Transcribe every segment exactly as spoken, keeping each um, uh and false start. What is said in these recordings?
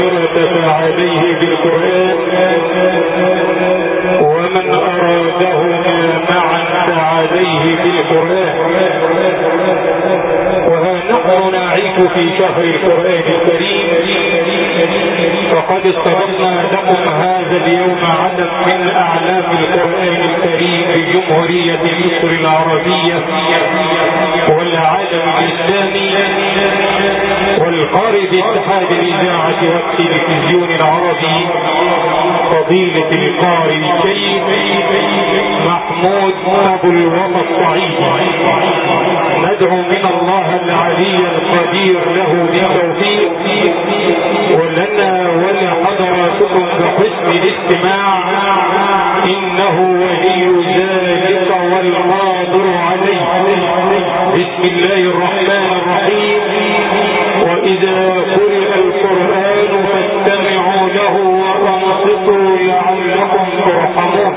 الآخرة فعليه بالقرآن، ومن أرادهما معا فعليه بالقرآن. وها نحن نعيش في شهر القرآن الكريم، فقد استضفنا لكم هذا اليوم عدد من أعلام القرآن الكريم بجمهورية مصر العربية والعالم الإسلامي والقارئ باتحاد الإذاعة والتلفزيون العربي، فضيلة القارئ الشيخ محمود أبو الوفا الصعيدي. ندعو من الله العلي القدير له بالتوفيق، ولنا ولحضراتكم بحسن الاستماع، إنه ولي ذلك والقادر عليه. بسم الله الرحمن الرحيم. وإذا قرئ القرآن فاستمعوا له وأنصتوا لعلكم ترحمون.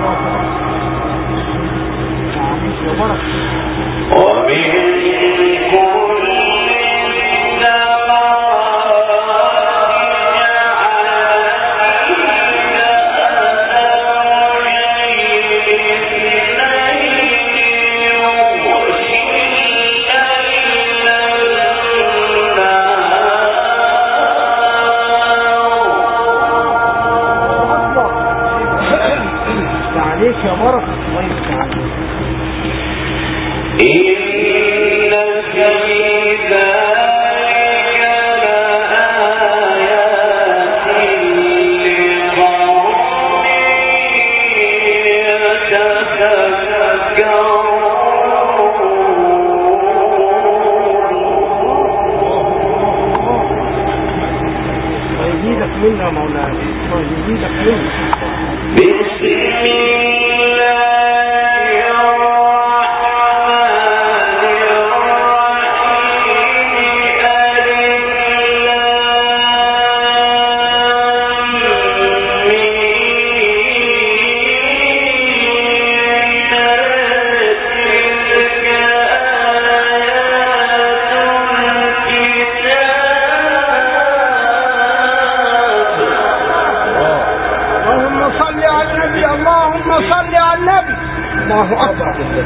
ومن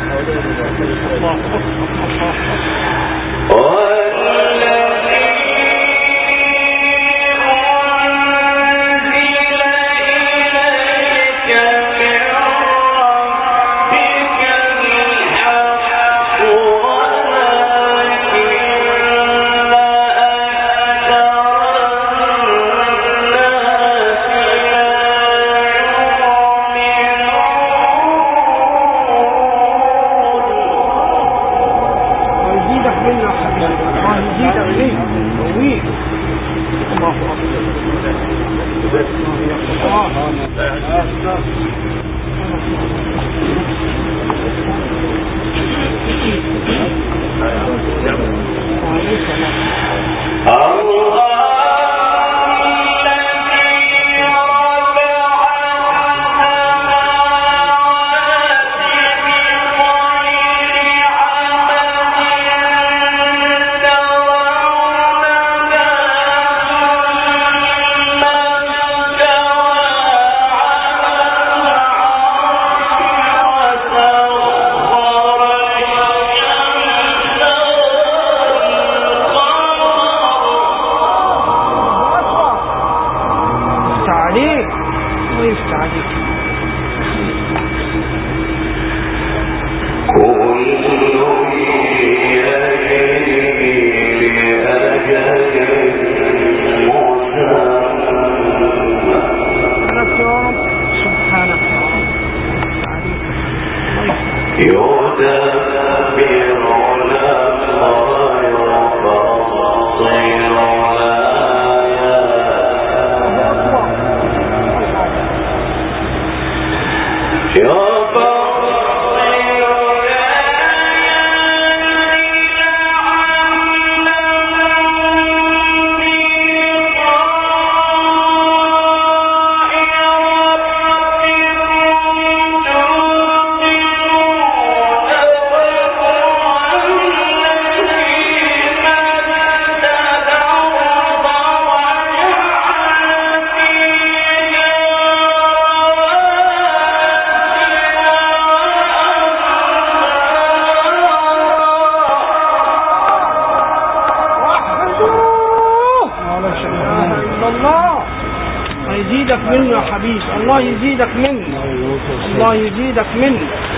الله يزيدك منه الله يزيدك منه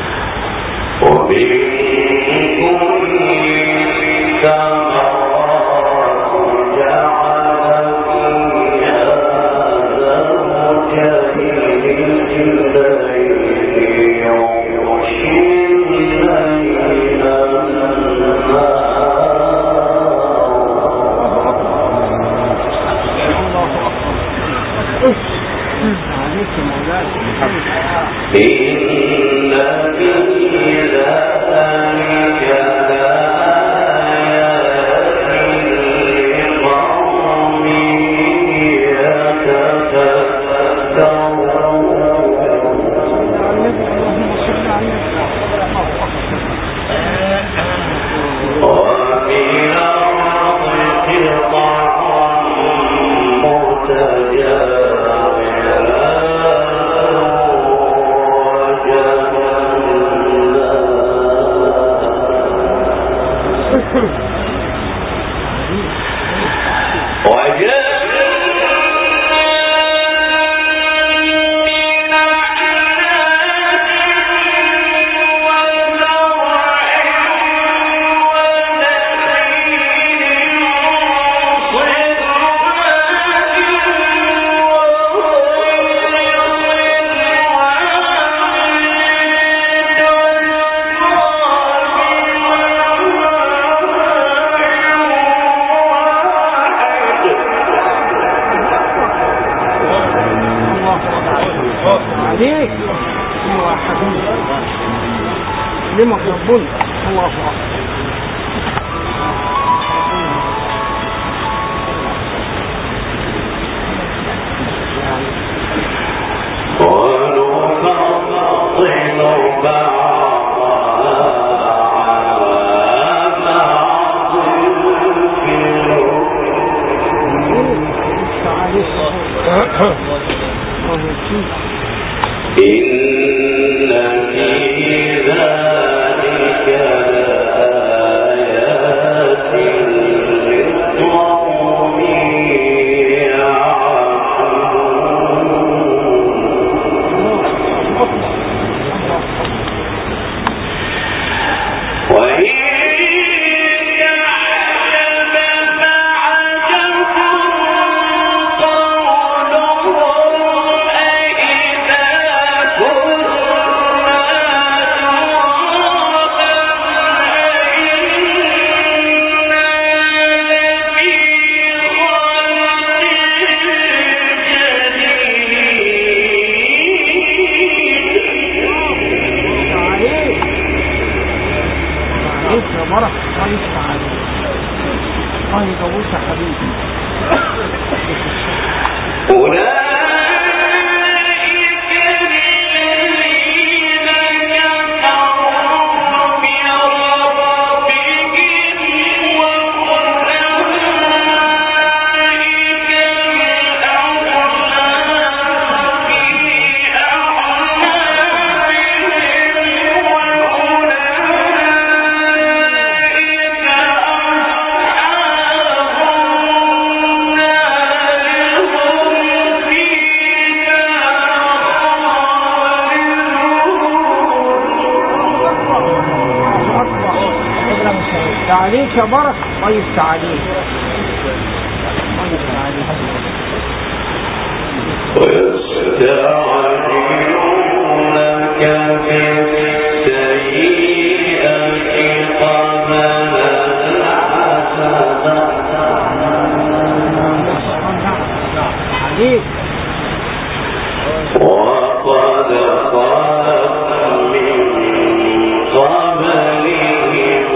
عليك هو حبيبي لما ربنا الله أكبر إن في ذلك الله يفتح عليك. الله يطولك يا حبيبي. عليك يا بركة. الله يفتح عليك. الله يفتح عليك. ويستعجلونك بالسيئة قبل الحسنة عليك. وقد خلت من قبلهم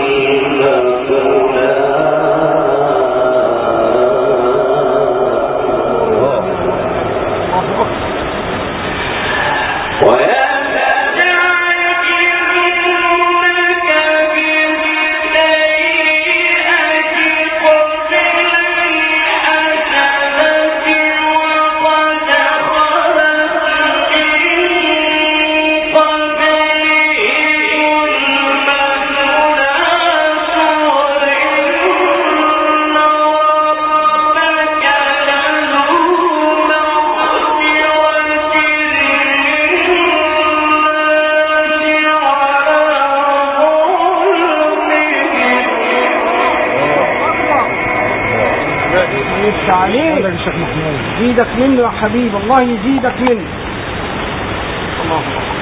عليك. يزيدك منه يا حبيب. الله يزيدك منه. الله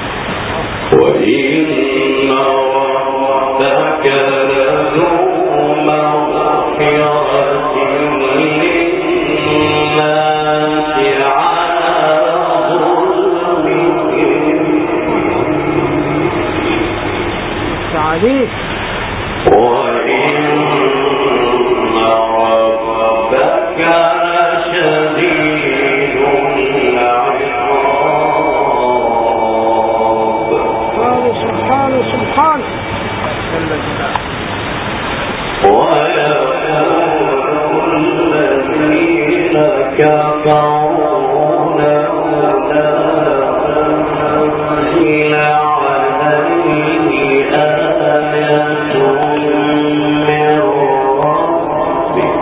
وإن ربك لذو مغفرة للناس على ظلمهم عليك. وإن ربك لشديد العقاب. سبحانه سبحانه ويقول الذين كفروا لولا أنزل عليه آية من ربه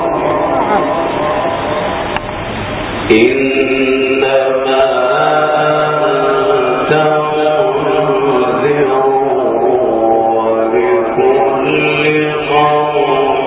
إنما أنت منذر ولكل قوم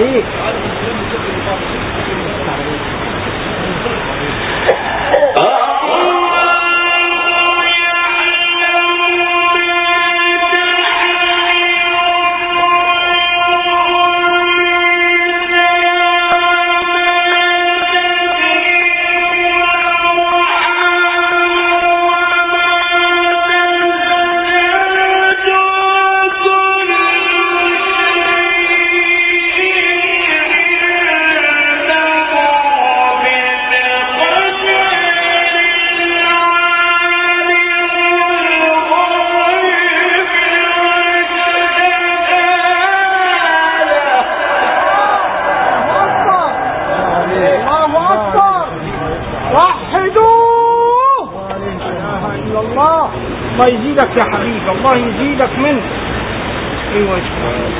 عليك. الله يزيدك يا حبيبي، الله يزيدك منه. ايوه يا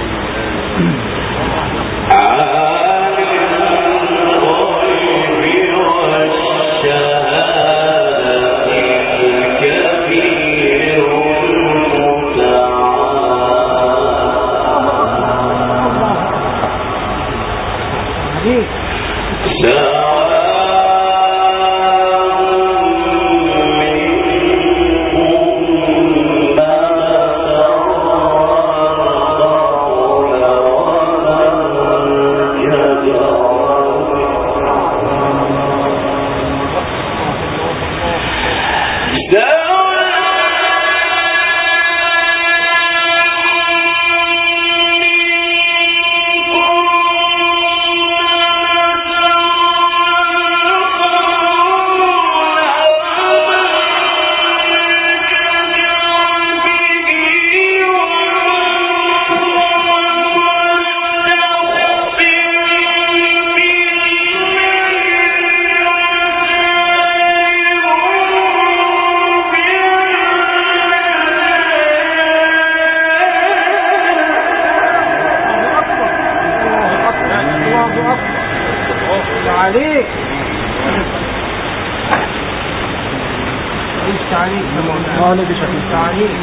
عليك. انت عليك اه لك شكل انت عليك.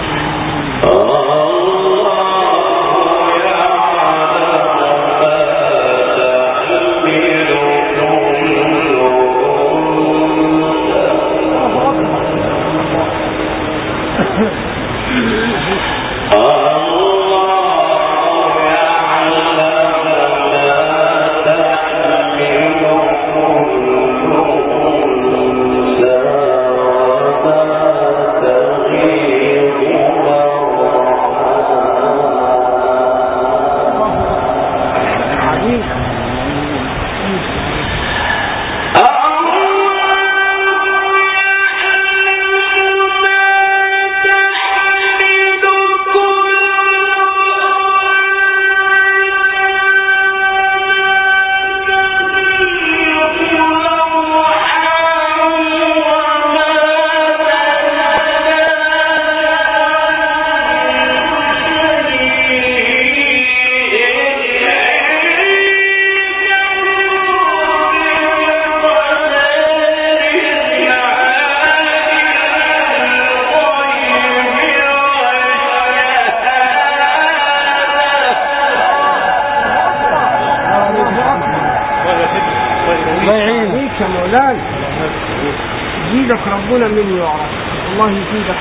يا مولانا يزيدك ربنا من يعرف. الله يزيدك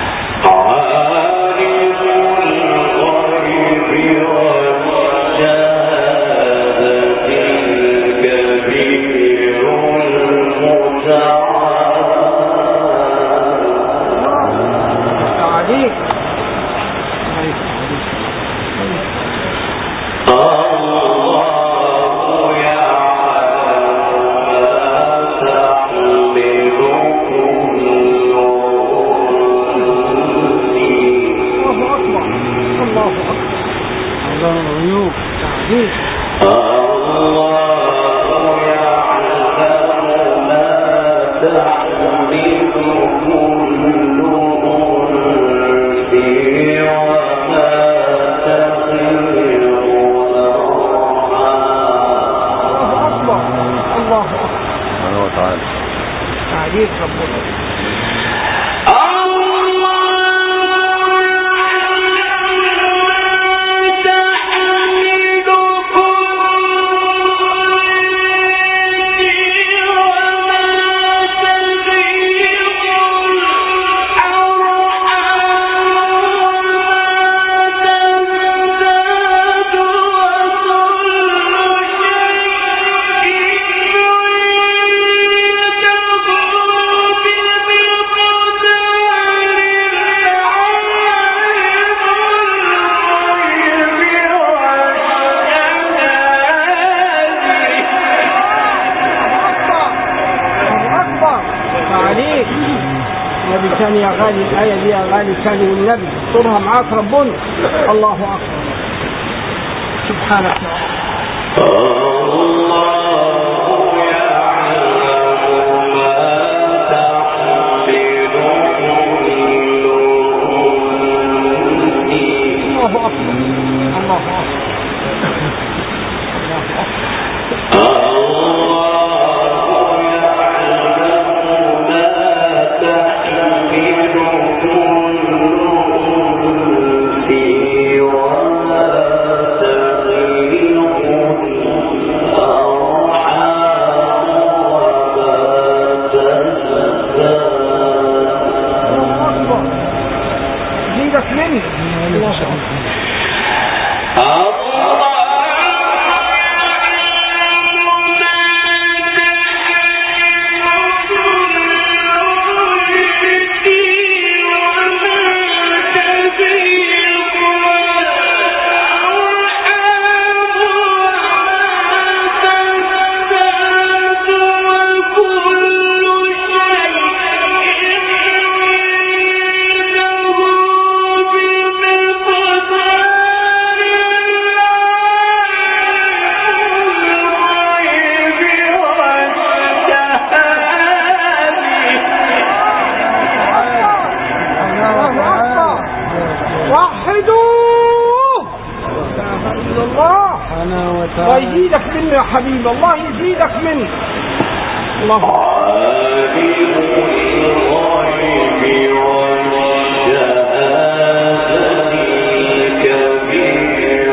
عالم الغيب والشهادة الكبير المتعال عليك. عليك ربنا الله تحمدكم غالي كان النبي صورها معاك ربنا. الله أكبر. سبحانك يا رب. الله أكبر. الله ويزيدك منه يا حبيب الله، يزيدك منه. الله عالم الغيب والشهادة الكبير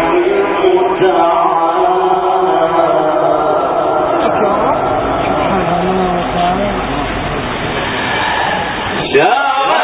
المتعال.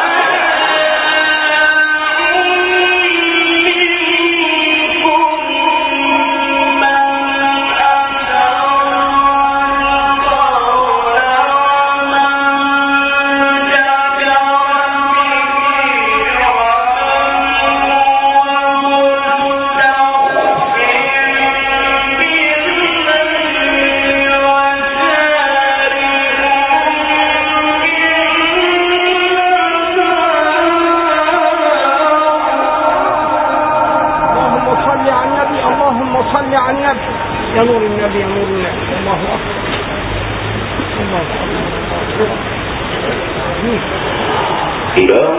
صل على النبي يا نور النبي يا نور النبي. الله أكبر. الله أكبر. له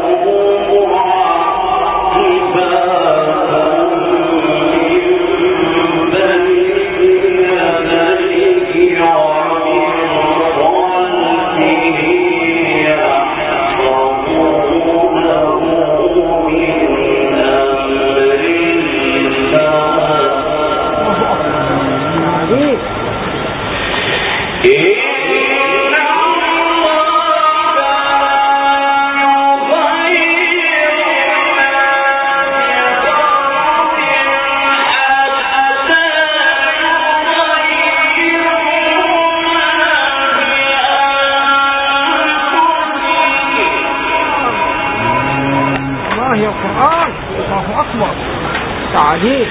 القرآن. الله أكبر. تعالي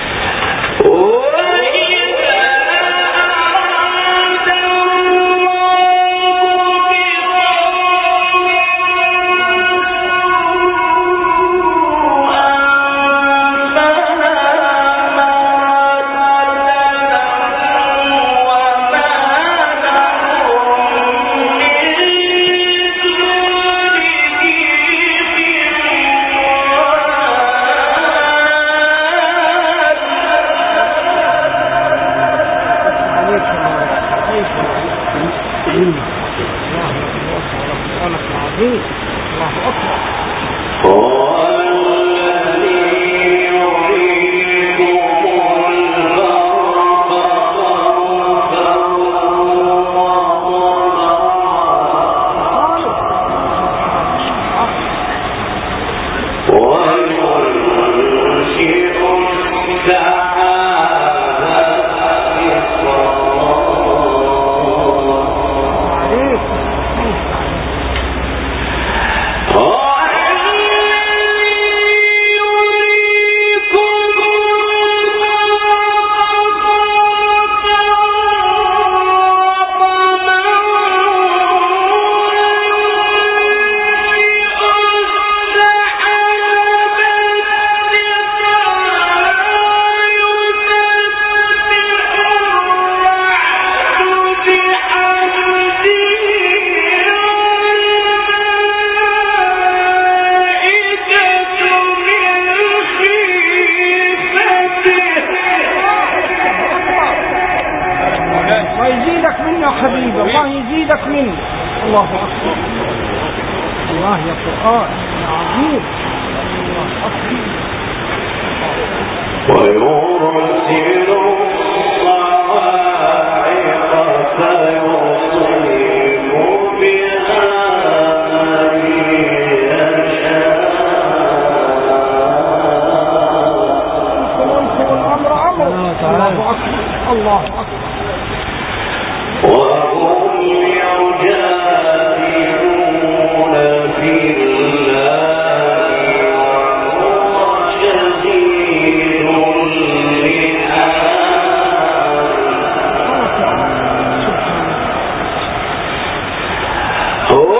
يزيدك منه. الله أكبر. الله يا قرآن يا عظيم. الله أكبر. ويرسل الصواعق فيصيب بها من يشاء. والأمر أمر. الله أكبر. الله أكبر. وهم يجادلون في الله وهو شديد المحال. هو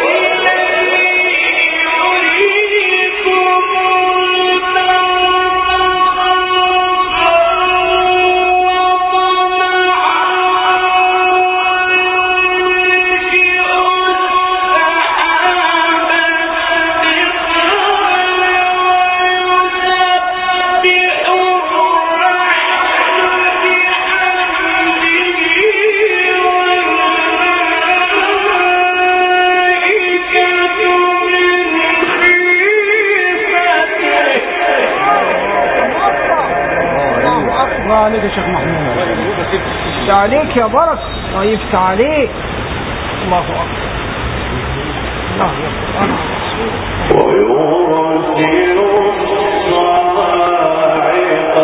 عليك يا شيخ محمود. يفتح عليك يا بركة. الله يفتح عليك. الله أكبر. الله أكبر. ويرسل الصواعق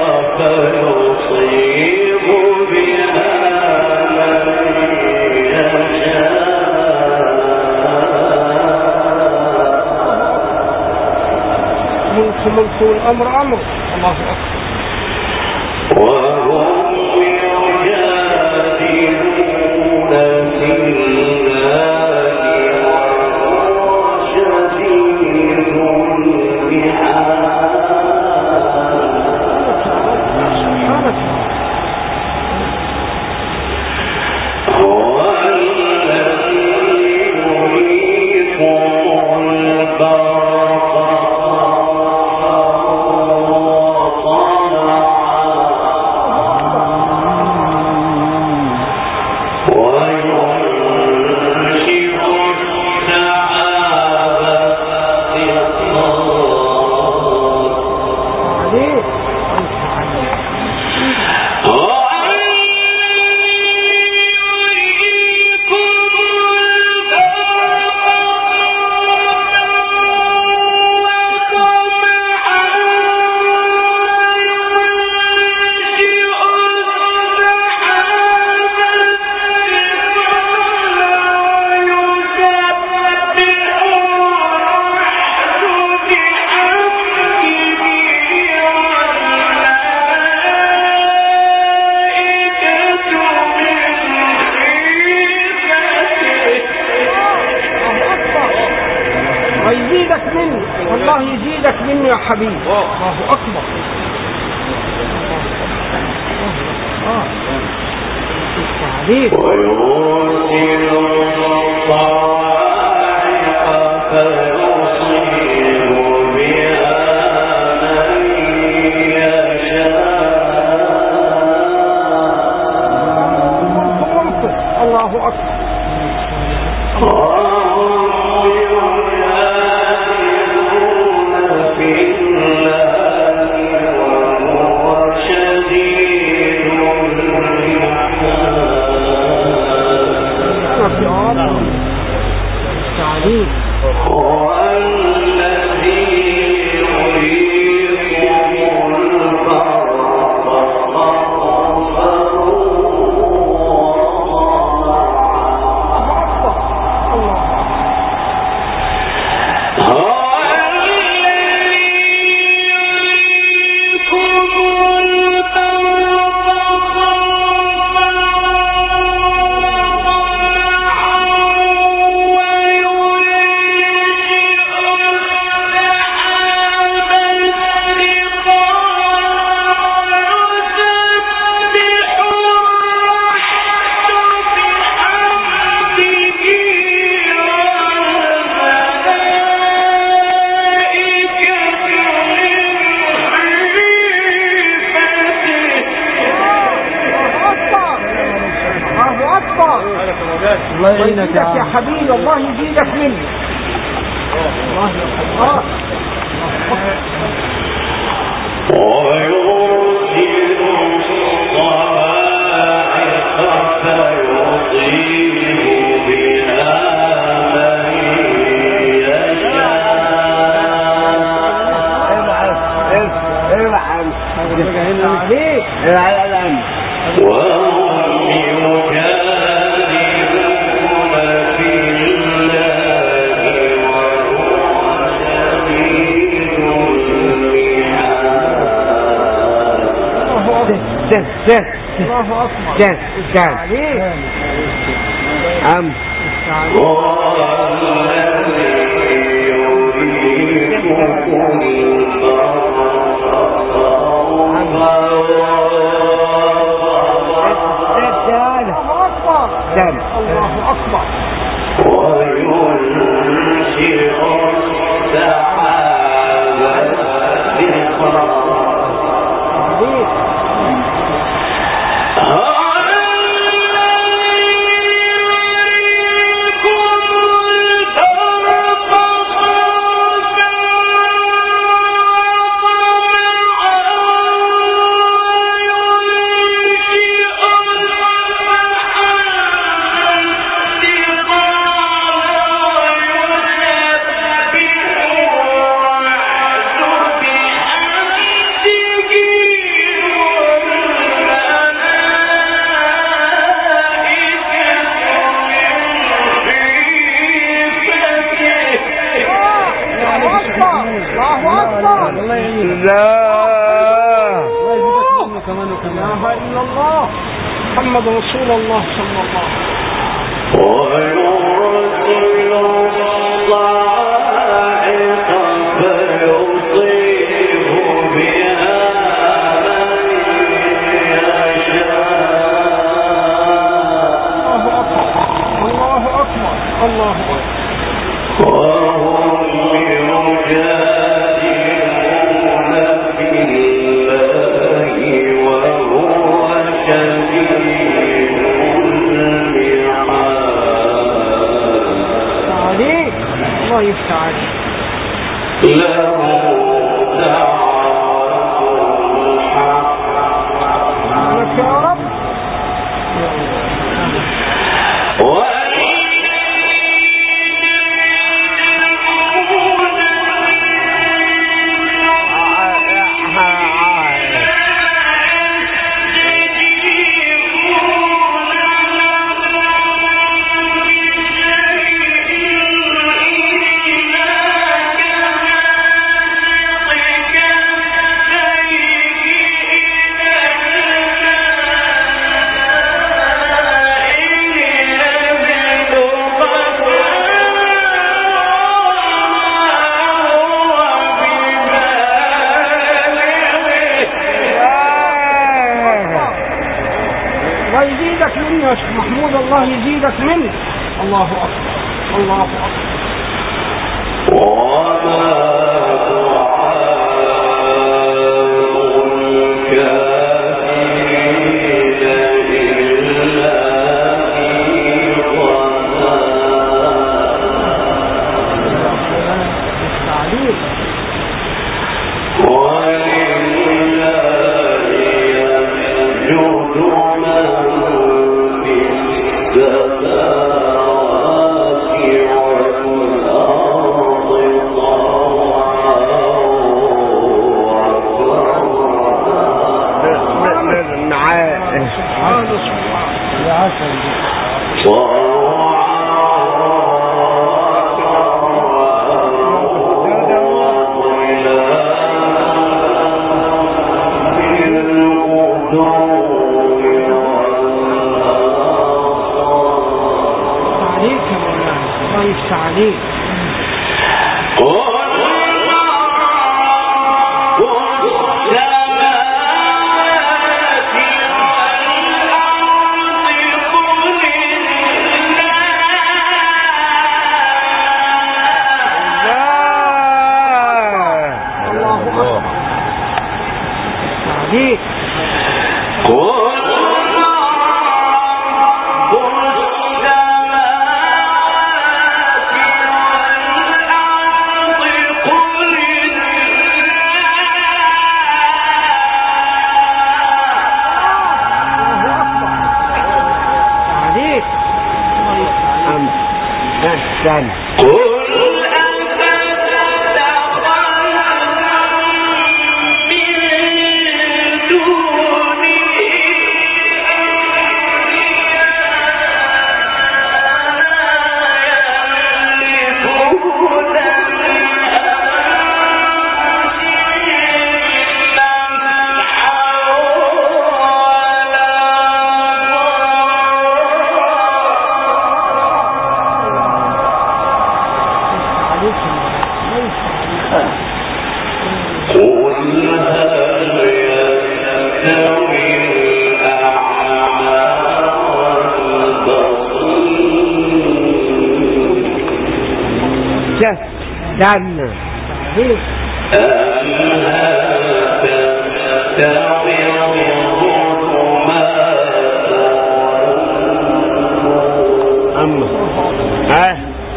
فيصيب بها من يشاء. ملك ملك والأمر أمر. الله أكبر. وهم يجادلون في الله وهو شديد المحال. هو الذي يريكم البرق ويزيدك منه. والله يزيدك منه يا حبيبي. الله أكبر. آه. عليك. ويرسل الصواعق فيصيب بها من يشاء. الله أكبر. الله يزيدك يا حبيبي، الله يزيدك مني. الله يرحمك. ويرسل الصواعق فيصيب بها من يشاء. ارحم عليك العلم. وهم يجادلون في الله وهو شديد المحال. ده ده الله أكبر. ده ده أم هو الذي يريكم الله أكبر. وينشئ السحاب الثقال. محمد رسول الله صلى الله عليه وسلم. ويرسل الصاعقة فيصيب بها من يشاء. الله أكبر. الله أكبر. وهم يجادلون في الله وهو شديد الله يفتح عليك. له دعوة الحق. لك يا رب. محمود الله يزيدك منه. الله أكبر. الله أكبر. وما دعاء الكافرين إلا في ضلال. ولله يسجد من في السماوات والأرض طوعا عليك. عليك. قل رب السماوات ثاني دعنا أما ها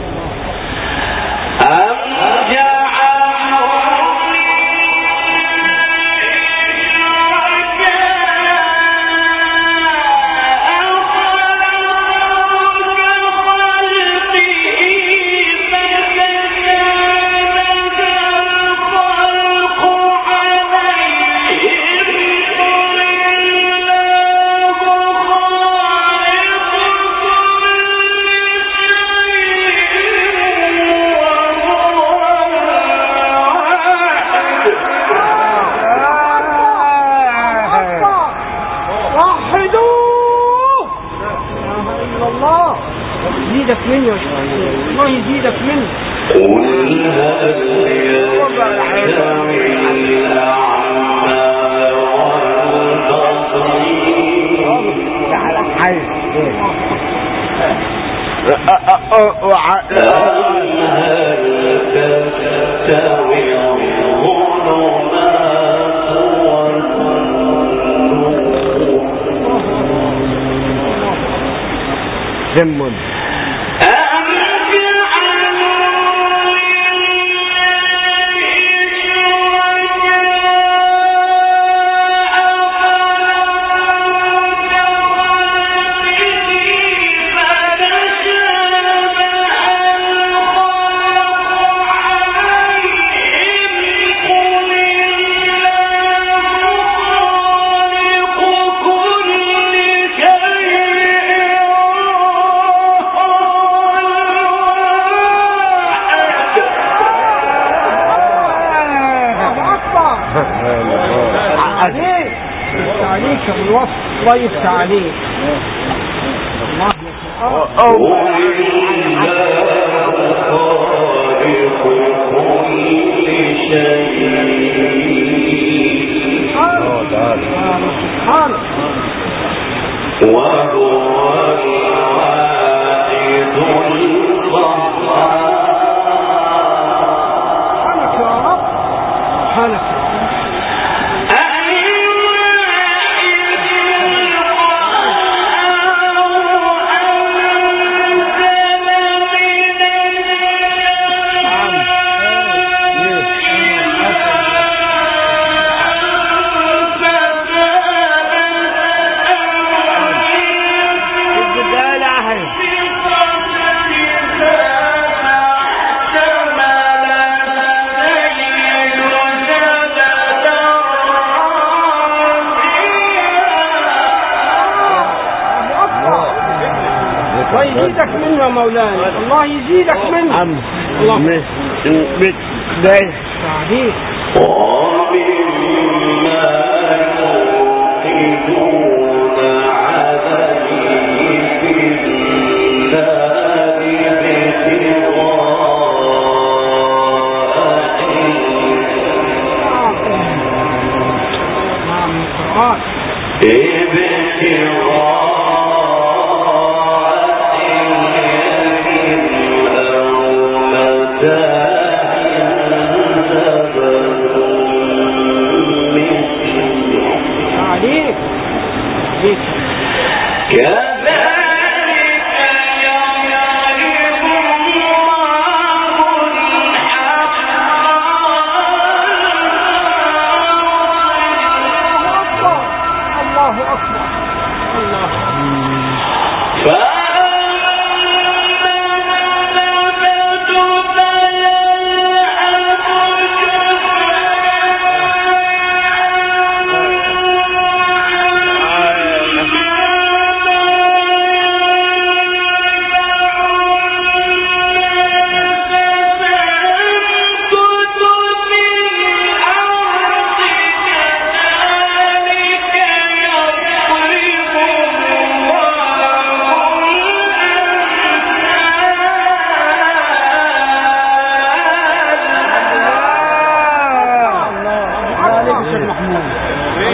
يزيدك مني يا شيخ الله يزيدك مني قل هل يستوي الأعمى والبصير على حي هل تستوي الظلمات ذم عليك بالوصف الله يفتح عليك الله وهو الواحد القهار سبحانك يا رب سبحانك الله يزيدك منه يا مولانا الله يزيدك منه عم الله مش مش ده عليك ومما يوقدون عليه في النار ابتغاء عليك عليك كذلك يعلم الله الحق الله أكبر الله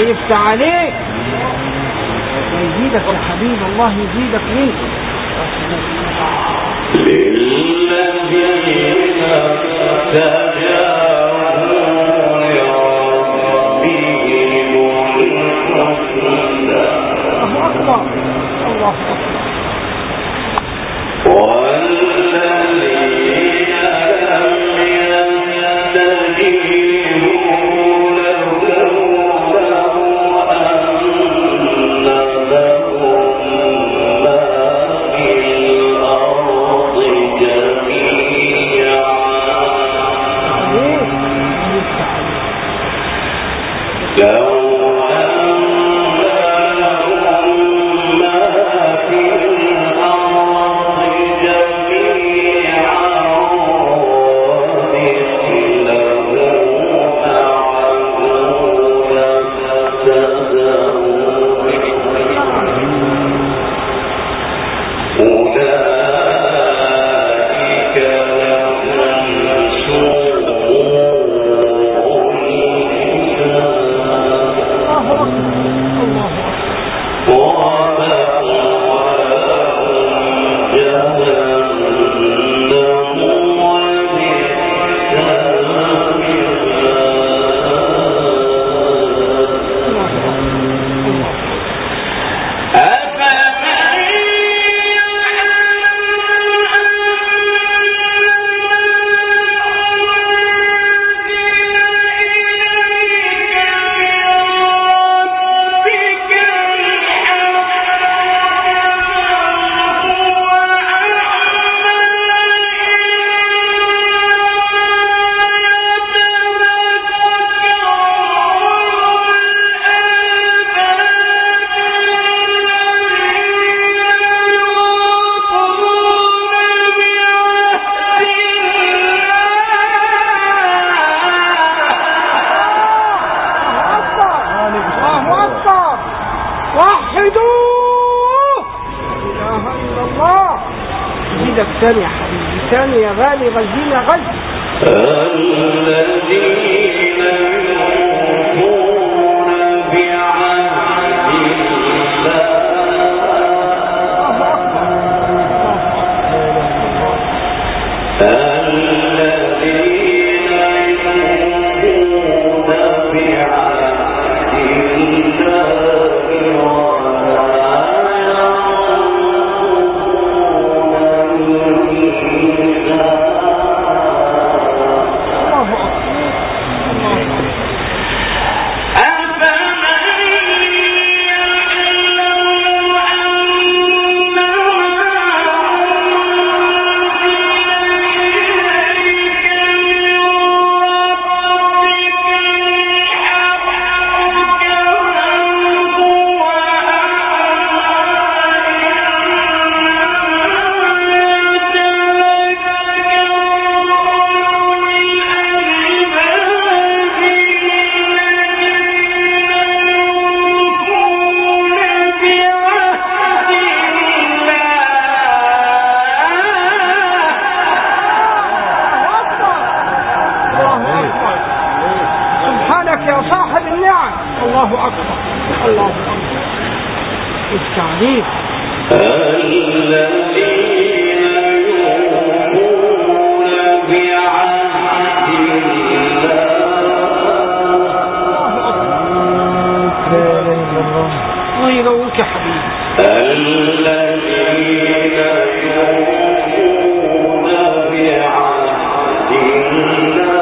يفتح عليك، يزيدك يا حبيب، الله يزيدك منك. للذين استجابوا لربهم الحسنى. الله أكبر، الله أكبر. والذين لم يستجيبوا له لو أن لهم ما في الأرض جميعا لو ثانية يا حبيبي، ثانية يا غالي، غزين يا غزي. الذين يوفون بعهد الذين يوفون بعهد الله أكبر، الله أكبر. التعريف الذين يوفون بعهد الله. الله يقويك يا حبيبي. الذين يوفون بعهد الله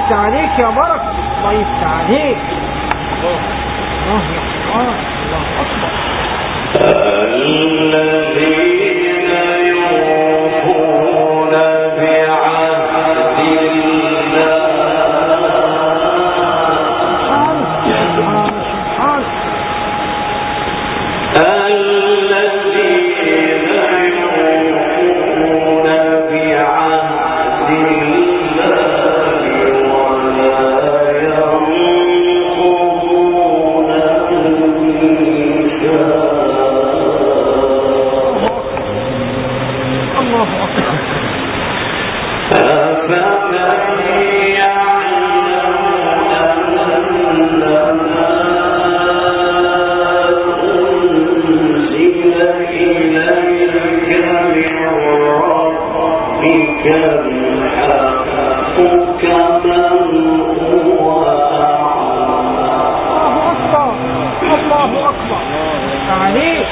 يفتح عليك يا بركة، الله يفتح عليك. الله الله الله أكبر. الذين يوفون بعهد الله الذين يوفون بعهد الله ولا ينقضون الميثاق. الله أكبر. أفمن يعلم أنما أنزل إليك من ربك الحق كمن هو أعمى. الله أكبر. عليك.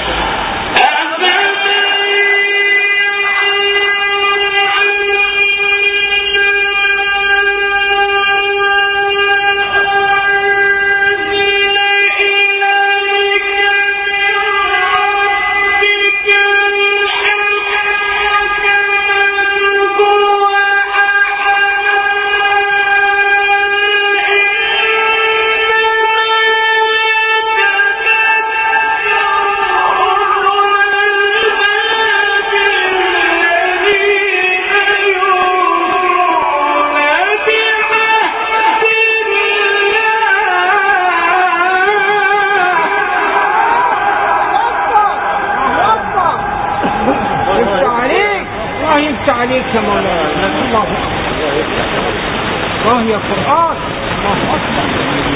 عليك يا مولانا. الله أكبر. الله يا قرآن. الله أكبر.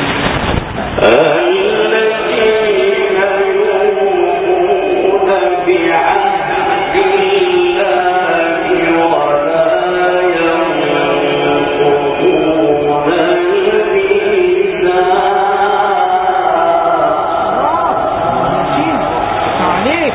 الذين يوفون بعهد الله ولا ينقضون الميثاق. عليك.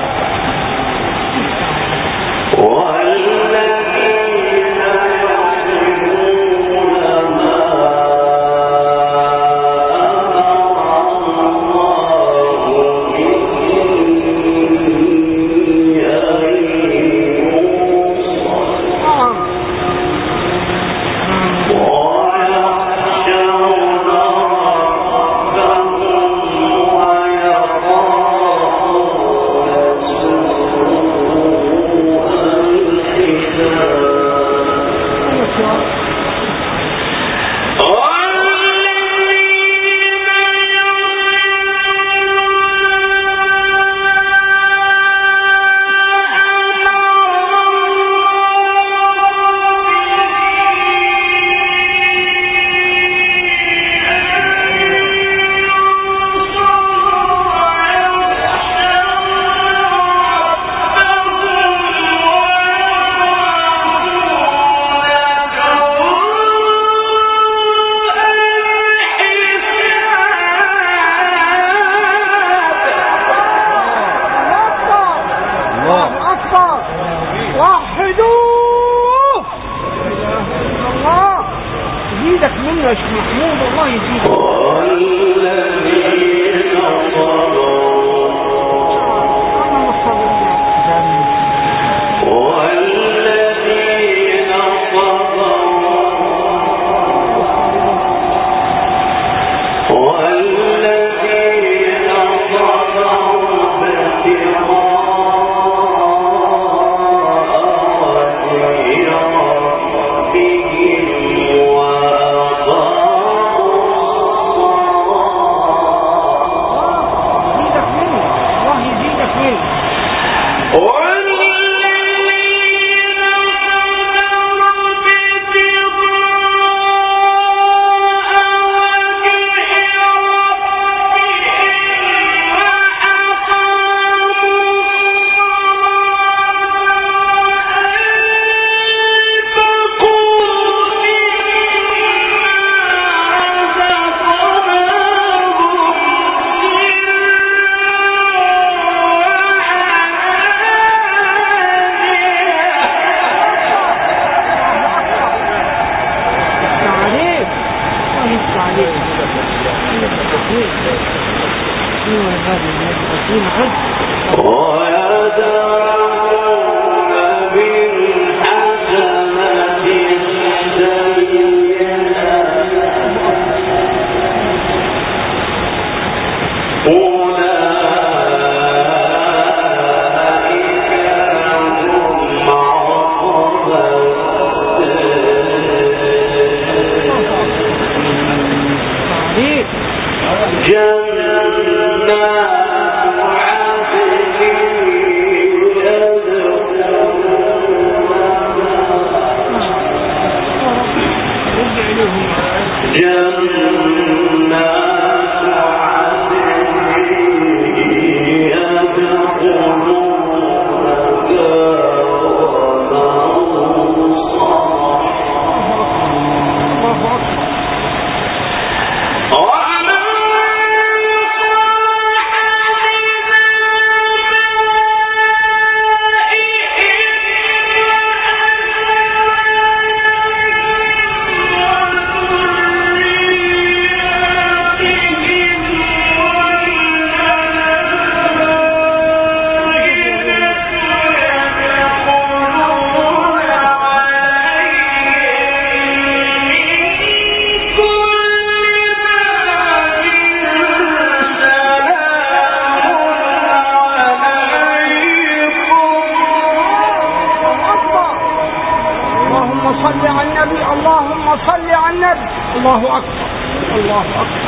الله أكبر الله أكبر.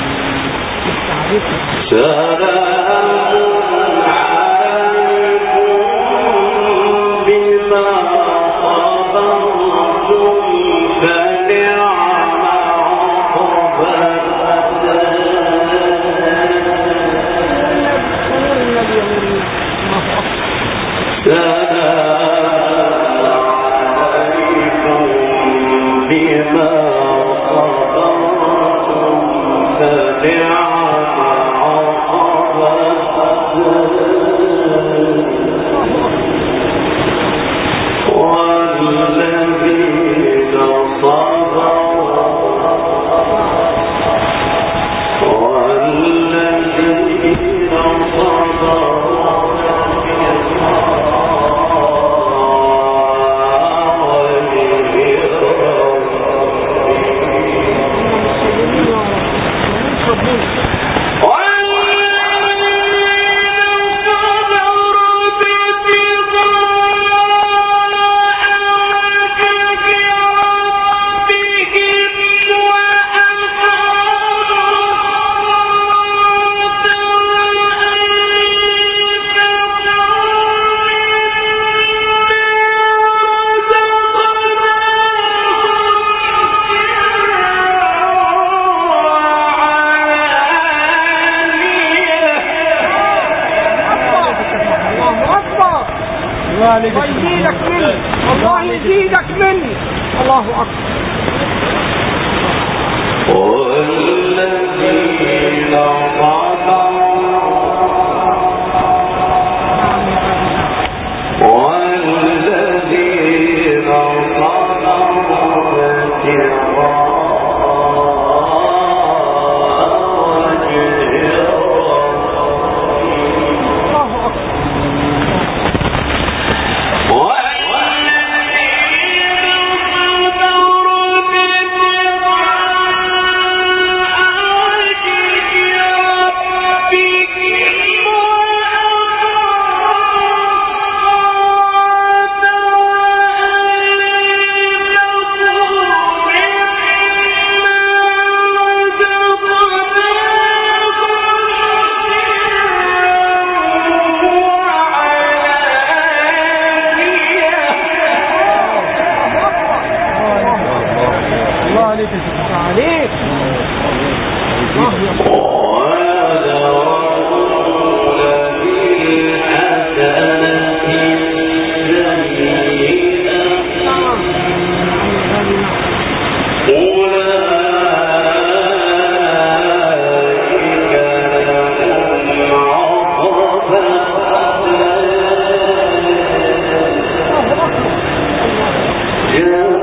سلام عليكم بما صبرتم فنعم عقبى الله يزيدك مني الله يزيدك مني الله أكبر. والذين صبروا والذين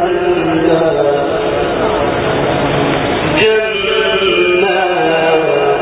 جنات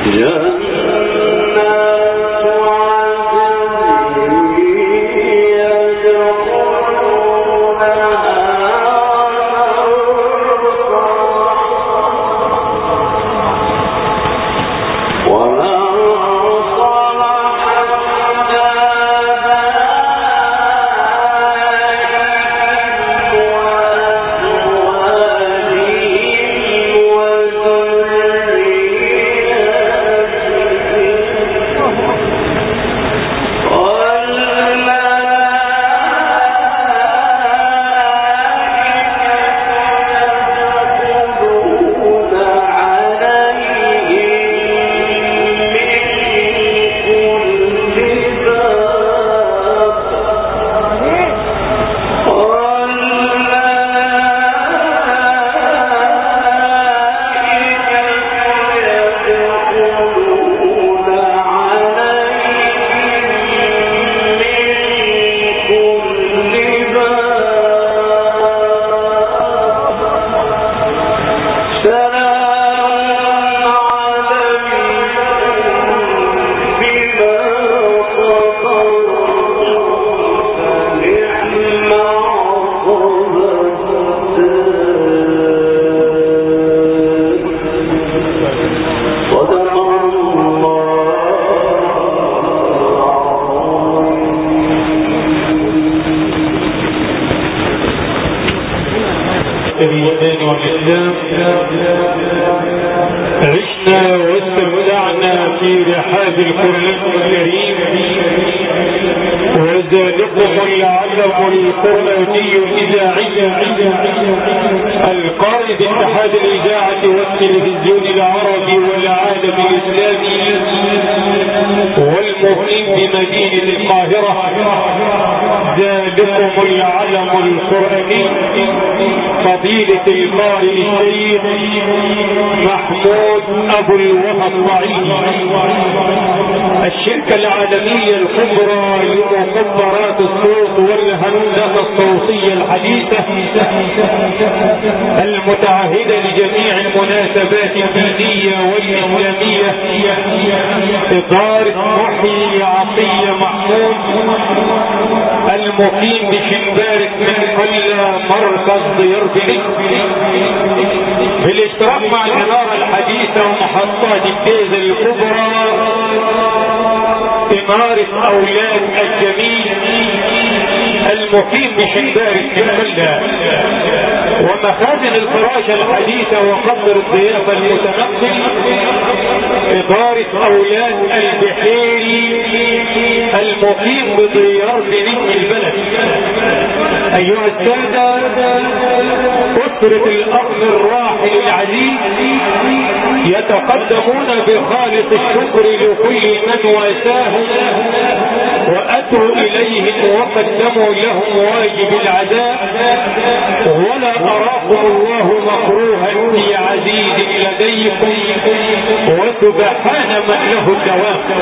الإيمان والإسلام عشنا واستمتعنا في رحاب القرآن الكريم وذلكم العلم القرآني الإذاعي القائد اتحاد الإذاعة والتلفزيون العربي والعالم الإسلامي والمقيم بمدينة القاهرة ذلكم العلم القرآني فضيلة القارئ الشيخ محمود أبو الوفا الصعيدي الشركة العالمية الكبرى لمخبرات الصوت والهندسة الصوتية الحديثة المتعهدة لجميع المناسبات الدينية والإسلامية إدارة محيي عطية محمود المقيم بشنبارك من قلة مركز ضيربلي بالاشتراك مع الإدارة الحديثة ومحطات الديزل الكبرى إمارة أولاد الجميل المقيم بشنبارك من قلة ومخازن الفراشة الحديثة وقصر الضيافة المتنقل إدارة أولاد البحيري المقيم بديار بنجم البلد. أيها السادة أسرة الأخ الراحل العزيز يتقدمون بخالص الشكر لكل من واساهم وأتوا إليهم وقدموا لهم واجب العزاء ولا أراكم الله مكروها في عزيز لديكم وسبحان من له الدوام.